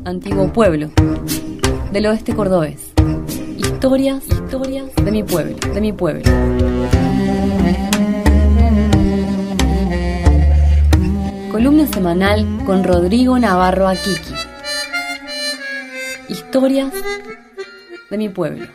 antiguo pueblo del oeste cordobés. Historias de mi pueblo, Columna semanal con Rodrigo Navarro Akiki. Historias de mi pueblo.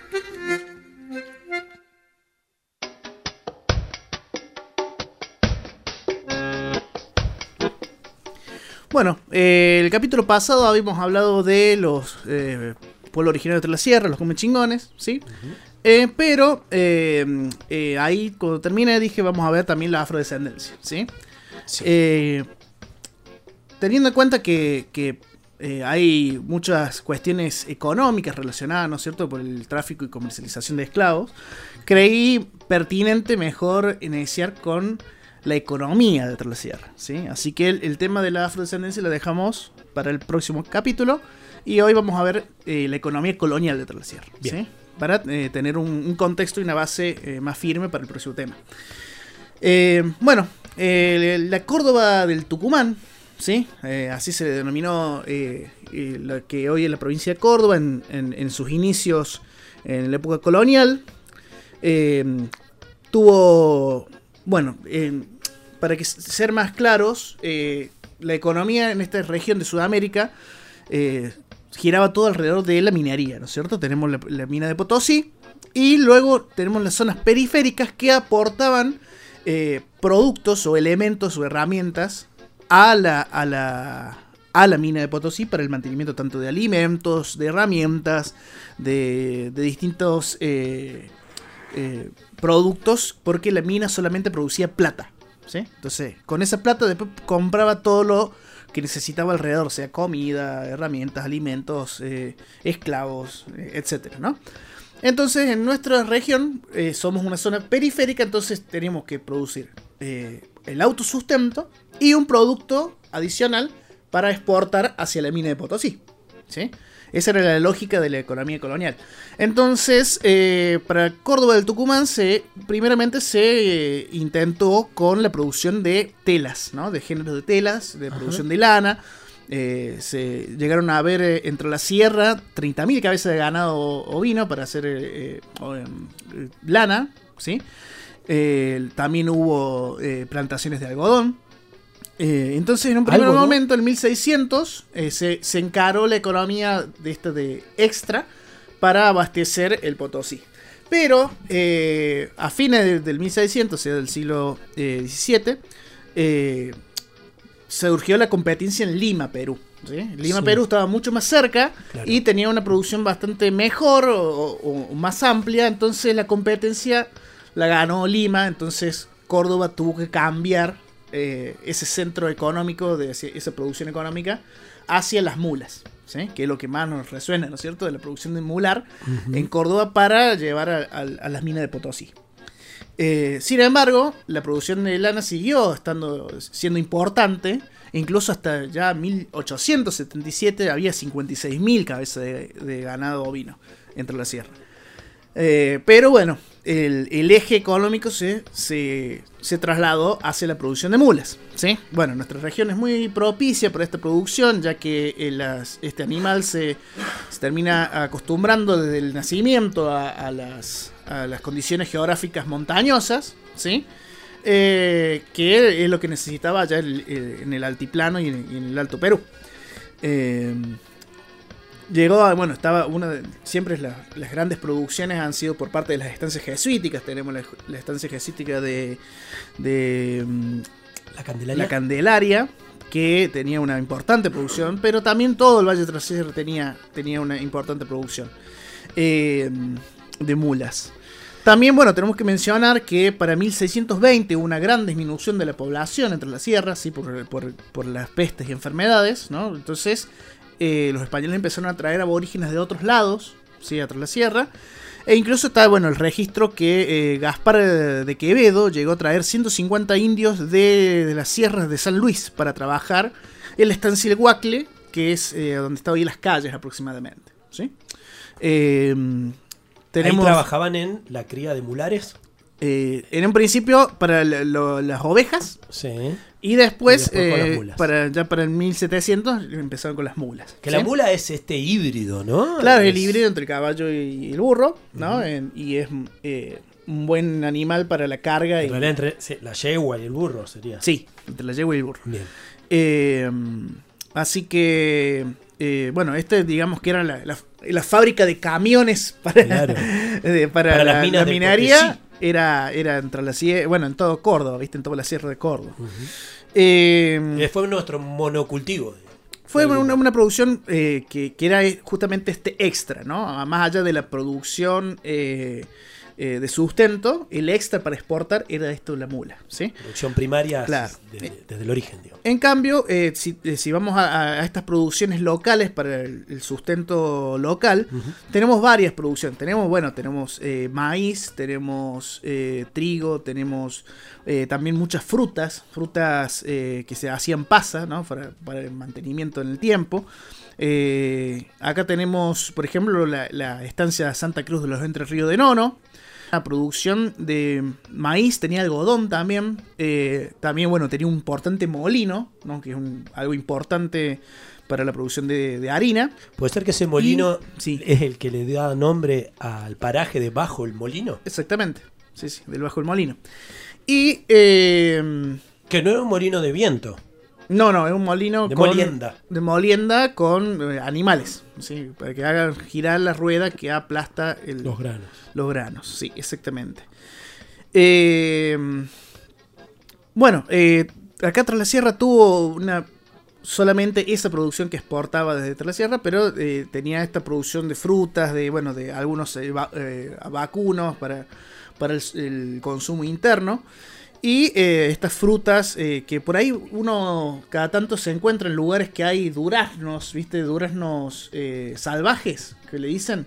Bueno, el capítulo pasado habíamos hablado de los pueblos originarios de la sierra, los comechingones, ¿sí? Pero ahí cuando terminé dije vamos a ver también la afrodescendencia, ¿sí? Sí. Teniendo en cuenta que hay muchas cuestiones económicas relacionadas, ¿no es cierto?, por el tráfico y comercialización de esclavos, creí pertinente mejor iniciar con la economía de la sierra, ¿sí? Así que el tema de la afrodescendencia lo dejamos para el próximo capítulo y hoy vamos a ver la economía colonial de la sierra, ¿sí? Para tener un contexto y una base más firme para el próximo tema. La Córdoba del Tucumán, ¿sí? Así se denominó la que hoy es la provincia de Córdoba en sus inicios en la época colonial. Tuvo, para que ser más claros, la economía en esta región de Sudamérica giraba todo alrededor de la minería, ¿no es cierto? Tenemos la mina de Potosí y luego tenemos las zonas periféricas que aportaban productos o elementos o herramientas a la mina de Potosí para el mantenimiento tanto de alimentos, de herramientas, de distintos productos, porque la mina solamente producía plata, ¿sí? Entonces, con esa plata después compraba todo lo que necesitaba alrededor, sea comida, herramientas, alimentos, esclavos, etcétera, ¿no? Entonces, en nuestra región somos una zona periférica, entonces tenemos que producir el autosustento y un producto adicional para exportar hacia la mina de Potosí, ¿sí? Esa era la lógica de la economía colonial. Entonces, para Córdoba del Tucumán, primeramente se intentó con la producción de telas, ¿no? De géneros de telas, de producción de lana. Se llegaron a ver entre la sierra 30.000 cabezas de ganado ovino para hacer lana, ¿sí? También hubo plantaciones de algodón. Entonces, en un primer momento, en 1600, se encaró la economía de extra para abastecer el Potosí. Pero a fines del 1600, o sea, del siglo XVII, surgió la competencia en Lima, Perú, ¿sí? Lima, Perú estaba mucho más cerca, claro, y tenía una producción bastante mejor o más amplia. Entonces la competencia la ganó Lima. Entonces Córdoba tuvo que cambiar ese centro económico, de esa producción económica, hacia las mulas, ¿sí? Que es lo que más nos resuena, ¿no es cierto?, de la producción de mular en Córdoba para llevar a las minas de Potosí. Sin embargo, la producción de lana siguió siendo importante. Incluso hasta ya 1877 había 56.000 cabezas de ganado ovino entre la sierra. Pero bueno, el eje económico se trasladó hacia la producción de mulas, ¿sí? Bueno, nuestra región es muy propicia para esta producción, ya que este animal se termina acostumbrando desde el nacimiento a las condiciones geográficas montañosas, ¿sí? Que es lo que necesitaba ya en el altiplano y en el Alto Perú. Siempre las grandes producciones han sido por parte de las estancias jesuíticas. Tenemos la estancia jesuítica de la Candelaria, que tenía una importante producción, pero también todo el Valle de la Sierra tenía una importante producción de mulas. También, tenemos que mencionar que para 1620 hubo una gran disminución de la población entre las sierras, ¿sí? por las pestes y enfermedades, ¿no? Entonces los españoles empezaron a traer aborígenes de otros lados, ¿sí? Atrás de la sierra. E incluso está el registro que Gaspar de Quevedo llegó a traer 150 indios de las sierras de San Luis para trabajar en la estancia del Guacle, que es donde está hoy Las Calles aproximadamente, ¿sí? Ahí trabajaban en la cría de mulares. En un principio para las ovejas, sí, Y después, con las mulas. ya para el 1700, empezaron con las mulas. Que ¿sí? la mula es este híbrido, ¿no? Claro, es el híbrido entre el caballo y el burro, ¿no? Y es un buen animal para la carga. En realidad entre la yegua y el burro sería. Sí, entre la yegua y el burro. Bien. Así que, bueno, digamos que era la fábrica de camiones para, Claro. para las minas la de minería. Potosí. Era entre la sierra, bueno, en todo Córdoba, ¿viste? En toda la sierra de Córdoba. Fue nuestro monocultivo. Fue una producción que era justamente este extra, ¿no? Más allá de la producción de sustento, el extra para exportar era esto, la mula, ¿sí? Producción primaria, claro. desde el origen, digamos. En cambio, si vamos a estas producciones locales para el sustento local, tenemos varias producciones. Tenemos maíz, tenemos trigo, tenemos también muchas frutas que se hacían pasa, ¿no? Para el mantenimiento en el tiempo. Acá tenemos, por ejemplo, la estancia Santa Cruz de los Entre Ríos de Nono. La producción de maíz, tenía algodón también. También, bueno, tenía un importante molino, ¿no? Que es algo importante para la producción de harina. ¿Puede ser que ese molino sí. es el que le da nombre al paraje de Bajo el Molino? Exactamente, sí, del Bajo el Molino. Y... que no es un molino de viento. No, es un molino de molienda. De molienda con animales, ¿sí? Para que hagan girar la rueda que aplasta los granos. Los granos, sí, exactamente. Bueno, acá Tras la Sierra tuvo solamente esa producción que exportaba desde Tras la Sierra, pero tenía esta producción de frutas, de algunos vacunos para el consumo interno. Y estas frutas que por ahí uno cada tanto se encuentra en lugares que hay duraznos, ¿viste? Duraznos salvajes, que le dicen.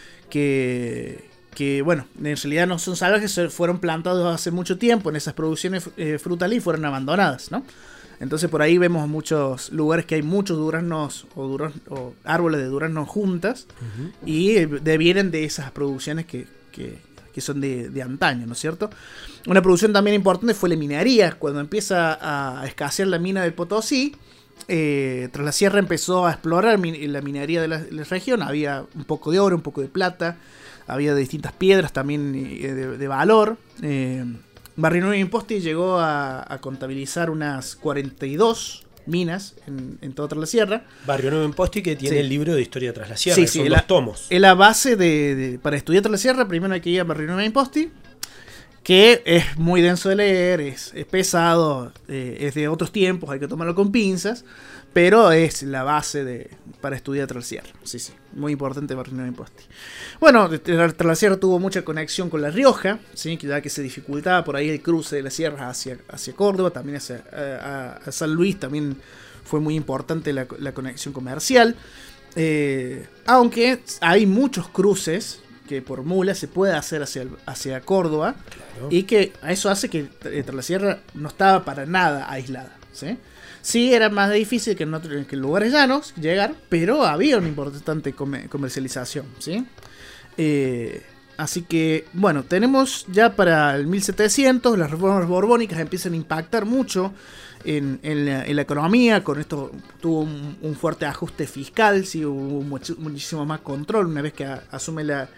Que bueno, en realidad no son salvajes, fueron plantados hace mucho tiempo en esas producciones frutales y fueron abandonadas, ¿no? Entonces por ahí vemos muchos lugares que hay muchos duraznos o árboles de duraznos juntas. Y devienen de esas producciones que son de antaño, ¿no es cierto? Una producción también importante fue la minería. Cuando empieza a escasear la mina del Potosí, Tras la Sierra empezó a explorar la minería de la región. Había un poco de oro, un poco de plata, había de distintas piedras también de valor. Barrio Nuevo Imposti llegó a contabilizar unas 42 minas en toda Tras la Sierra. Barrio Nuevo Imposti, que tiene sí. el libro de Historia Tras la Sierra, son 2 tomos. Es la base para estudiar Tras la Sierra. Primero hay que ir a Barrio Nuevo Imposti, que es muy denso de leer, es pesado, es de otros tiempos, hay que tomarlo con pinzas, pero es la base para estudiar Tras la Sierra. Sí, muy importante Barrio Nuevo Imposti. Bueno, Tras la Sierra tuvo mucha conexión con La Rioja, ¿sí? Ya que se dificultaba por ahí el cruce de las sierras hacia Córdoba, también hacia San Luis, también fue muy importante la conexión comercial. Aunque hay muchos cruces que por mula se puede hacer hacia Córdoba, claro. Y que eso hace que Tras la Sierra no estaba para nada aislada, ¿sí? Sí, era más difícil que en lugares llanos llegar, pero había una importante comercialización, ¿sí? Así que, bueno, tenemos ya para el 1700, las reformas borbónicas empiezan a impactar mucho en la economía. Con esto tuvo un fuerte ajuste fiscal, sí, hubo muchísimo más control una vez que asume la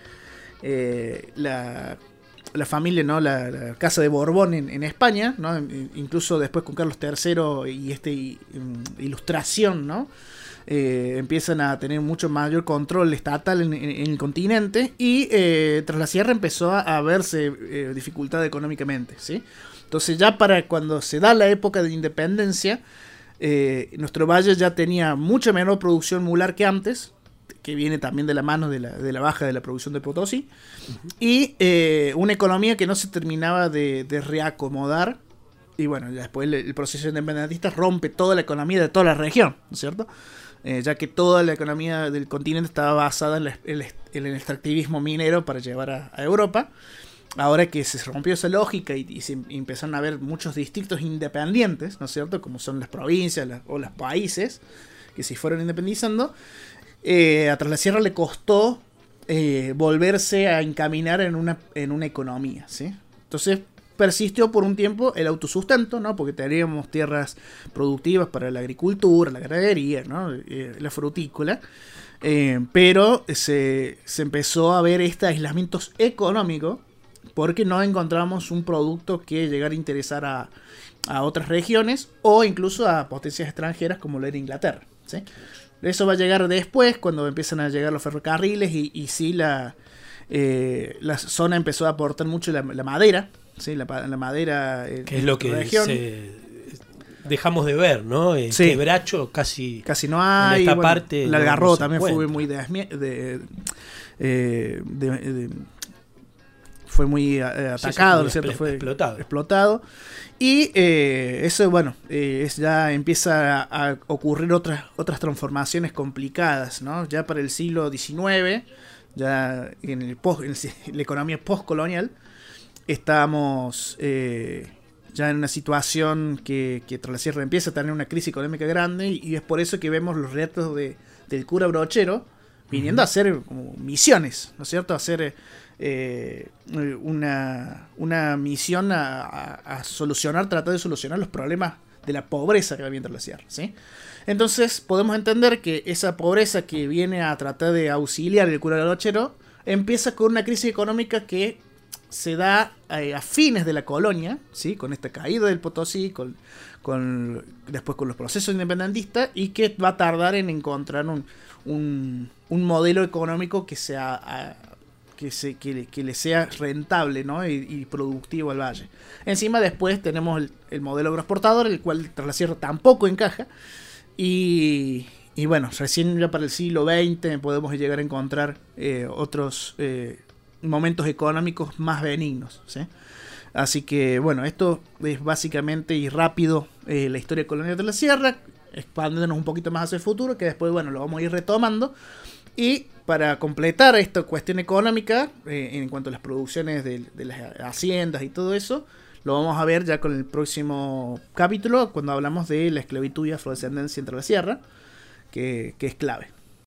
familia, ¿no? La Casa de Borbón en España, ¿no? Incluso después con Carlos III y ilustración, ¿no? Empiezan a tener mucho mayor control estatal en el continente. Y Tras la Sierra empezó a verse dificultad económicamente, ¿sí? Entonces ya para cuando se da la época de independencia, nuestro valle ya tenía mucha menor producción mular que antes, que viene también de la mano de la baja de la producción de Potosí, y una economía que no se terminaba de reacomodar. Y bueno, después el proceso independentista rompe toda la economía de toda la región, ¿no es cierto? Ya que toda la economía del continente estaba basada en el extractivismo minero para llevar a Europa. Ahora que se rompió esa lógica y se empezaron a haber muchos distritos independientes, ¿no es cierto? Como son las provincias o los países que se fueron independizando. A Tras la Sierra le costó volverse a encaminar en una economía, ¿sí? Entonces, persistió por un tiempo el autosustento, ¿no? Porque teníamos tierras productivas para la agricultura, la ganadería, ¿no? La frutícola. Pero se empezó a ver este aislamiento económico porque no encontramos un producto que llegara a interesar a otras regiones o incluso a potencias extranjeras como lo era Inglaterra, ¿sí? Eso va a llegar después cuando empiezan a llegar los ferrocarriles y sí la zona empezó a aportar mucho la madera, ¿sí? La madera que es lo que dejamos de ver, ¿no? Sí. Quebracho casi no hay. En esta parte el algarrobo no también fue muy fue muy atacado, ¿no es cierto? Fue explotado. Y eso, bueno, ya empieza a ocurrir otras transformaciones complicadas, ¿no? Ya para el siglo XIX, ya en la economía postcolonial, estamos ya en una situación que tras la sierra empieza a tener una crisis económica grande y es por eso que vemos los retos del cura Brochero viniendo a hacer como misiones, ¿no es cierto? A hacer una misión a tratar de solucionar los problemas de la pobreza que va viendo la sierra, ¿sí? Entonces podemos entender que esa pobreza que viene a tratar de auxiliar el cura Brochero empieza con una crisis económica que se da a fines de la colonia, ¿sí? Con esta caída del Potosí, después con los procesos independentistas, y que va a tardar en encontrar un modelo económico que le sea rentable, ¿no? y productivo al valle. Encima después tenemos el modelo agroexportador, el cual tras la sierra tampoco encaja, y bueno, recién ya para el siglo XX podemos llegar a encontrar otros momentos económicos más benignos, ¿sí? Así que bueno, esto es básicamente y rápido la historia colonial de la sierra, expandiéndonos un poquito más hacia el futuro, que después bueno lo vamos a ir retomando. Y para completar esta cuestión económica, en cuanto a las producciones de las haciendas y todo eso, lo vamos a ver ya con el próximo capítulo, cuando hablamos de la esclavitud y afrodescendencia entre la sierra, que es clave.